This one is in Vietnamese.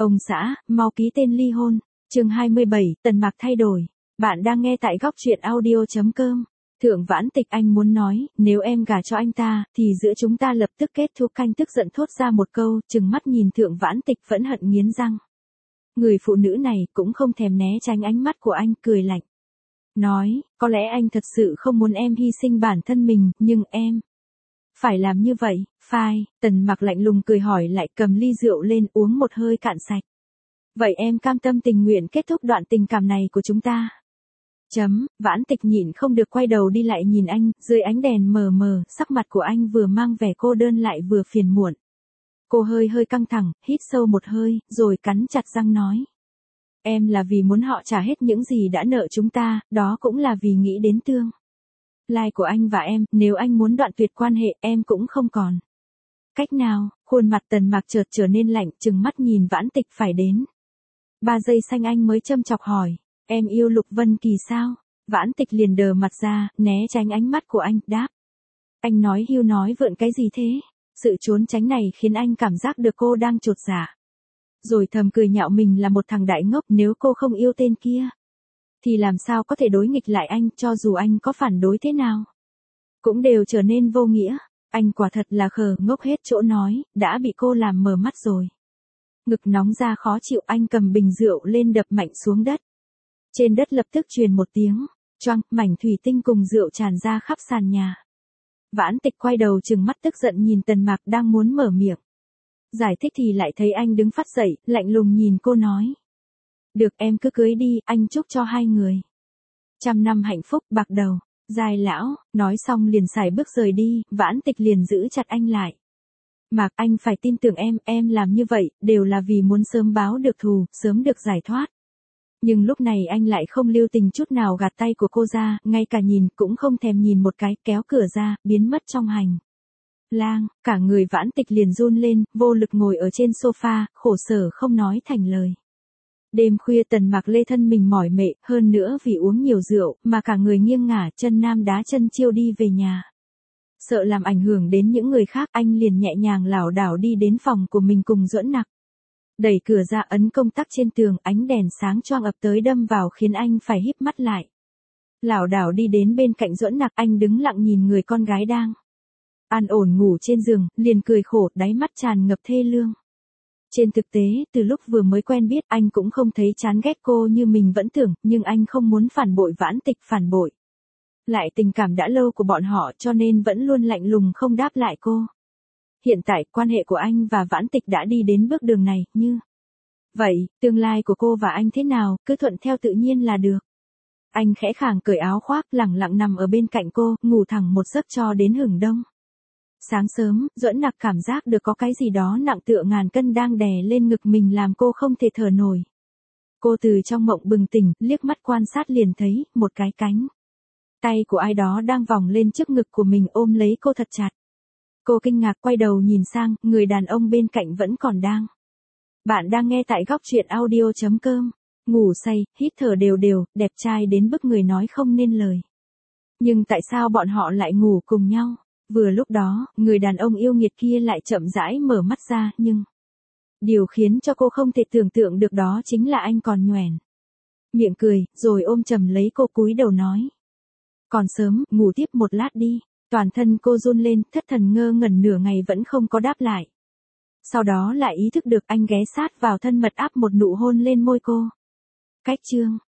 Ông xã, mau ký tên ly hôn. Chương 27, Tần Mạc thay đổi. Bạn đang nghe tại góc truyện audio.com. Thượng Vãn Tịch, anh muốn nói, nếu em gả cho anh ta, thì giữa chúng ta lập tức kết thúc. Anh tức giận thốt ra một câu, trừng mắt nhìn Thượng Vãn Tịch phẫn hận nghiến răng. Người phụ nữ này cũng không thèm né tránh ánh mắt của anh, cười lạnh. Nói, có lẽ anh thật sự không muốn em hy sinh bản thân mình, nhưng em phải làm như vậy, phai. Tần Mạc lạnh lùng cười hỏi lại, cầm ly rượu lên uống một hơi cạn sạch. Vậy em cam tâm tình nguyện kết thúc đoạn tình cảm này của chúng ta? Vãn Tịch nhịn không được quay đầu đi lại nhìn anh, dưới ánh đèn mờ mờ, sắc mặt của anh vừa mang vẻ cô đơn lại vừa phiền muộn. Cô hơi căng thẳng, hít sâu một hơi, rồi cắn chặt răng nói. Em là vì muốn họ trả hết những gì đã nợ chúng ta, đó cũng là vì nghĩ đến tương lai của anh và em, nếu anh muốn đoạn tuyệt quan hệ, em cũng không còn cách nào. Khuôn mặt Tần Mạc chợt trở nên lạnh, trừng mắt nhìn Vãn Tịch. Phải đến 3 giây xanh anh mới châm chọc hỏi, em yêu Lục Vân Kỳ sao? Vãn Tịch liền đờ mặt ra, né tránh ánh mắt của anh, đáp. Anh nói hưu nói vượn cái gì thế? Sự trốn tránh này khiến anh cảm giác được cô đang chột dạ. Rồi thầm cười nhạo mình là một thằng đại ngốc. Nếu cô không yêu tên kia, thì làm sao có thể đối nghịch lại anh, cho dù anh có phản đối thế nào, cũng đều trở nên vô nghĩa. Anh quả thật là khờ ngốc hết chỗ nói, đã bị cô làm mờ mắt rồi. Ngực nóng ra khó chịu, anh cầm bình rượu lên đập mạnh xuống đất. Trên đất lập tức truyền một tiếng choang, mảnh thủy tinh cùng rượu tràn ra khắp sàn nhà. Vãn Tịch quay đầu trừng mắt tức giận nhìn Tần Mạc đang muốn mở miệng giải thích thì lại thấy anh đứng phát dậy, lạnh lùng nhìn cô nói. Được, em cứ cưới đi, anh chúc cho hai người 100 năm hạnh phúc, bạc đầu dài lão. Nói xong liền sải bước rời đi. Vãn Tịch liền giữ chặt anh lại. Mạc, anh phải tin tưởng em làm như vậy, đều là vì muốn sớm báo được thù, sớm được giải thoát. Nhưng lúc này anh lại không lưu tình chút nào gạt tay của cô ra, ngay cả nhìn cũng không thèm nhìn một cái, kéo cửa ra, biến mất trong hành lang. Cả người Vãn Tịch liền run lên, vô lực ngồi ở trên sofa, khổ sở không nói thành lời. Đêm khuya Tần Mạc lê thân mình mỏi mệt, hơn nữa vì uống nhiều rượu, mà cả người nghiêng ngả, chân nam đá chân chiêu đi về nhà. Sợ làm ảnh hưởng đến những người khác, anh liền nhẹ nhàng lảo đảo đi đến phòng của mình cùng Duẫn Nặc. Đẩy cửa ra, ấn công tắc trên tường, ánh đèn sáng choang ập tới đâm vào khiến anh phải híp mắt lại. Lảo đảo đi đến bên cạnh Duẫn Nặc, anh đứng lặng nhìn người con gái đang an ổn ngủ trên giường, liền cười khổ, đáy mắt tràn ngập thê lương. Trên thực tế, từ lúc vừa mới quen biết, anh cũng không thấy chán ghét cô như mình vẫn tưởng, nhưng anh không muốn phản bội Vãn Tịch, phản bội lại tình cảm đã lâu của bọn họ, cho nên vẫn luôn lạnh lùng không đáp lại cô. Hiện tại, quan hệ của anh và Vãn Tịch đã đi đến bước đường này, như vậy, tương lai của cô và anh thế nào, cứ thuận theo tự nhiên là được. Anh khẽ khàng cởi áo khoác, lẳng lặng nằm ở bên cạnh cô, ngủ thẳng một giấc cho đến hửng đông. Sáng sớm, Duẫn Nặc cảm giác được có cái gì đó nặng tựa ngàn cân đang đè lên ngực mình làm cô không thể thở nổi. Cô từ trong mộng bừng tỉnh, liếc mắt quan sát liền thấy, một cái cánh tay của ai đó đang vòng lên trước ngực của mình ôm lấy cô thật chặt. Cô kinh ngạc quay đầu nhìn sang, người đàn ông bên cạnh vẫn còn đang. Bạn đang nghe tại góc truyện audio.com. Ngủ say, hít thở đều đều, đẹp trai đến bức người nói không nên lời. Nhưng tại sao bọn họ lại ngủ cùng nhau? Vừa lúc đó, người đàn ông yêu nghiệt kia lại chậm rãi mở mắt ra, nhưng điều khiến cho cô không thể tưởng tượng được đó chính là anh còn nhoẻn miệng cười, rồi ôm chầm lấy cô cúi đầu nói. Còn sớm, ngủ tiếp một lát đi. Toàn thân cô run lên, thất thần ngơ ngẩn nửa ngày vẫn không có đáp lại. Sau đó lại ý thức được, anh ghé sát vào thân mật áp một nụ hôn lên môi cô. Cách chương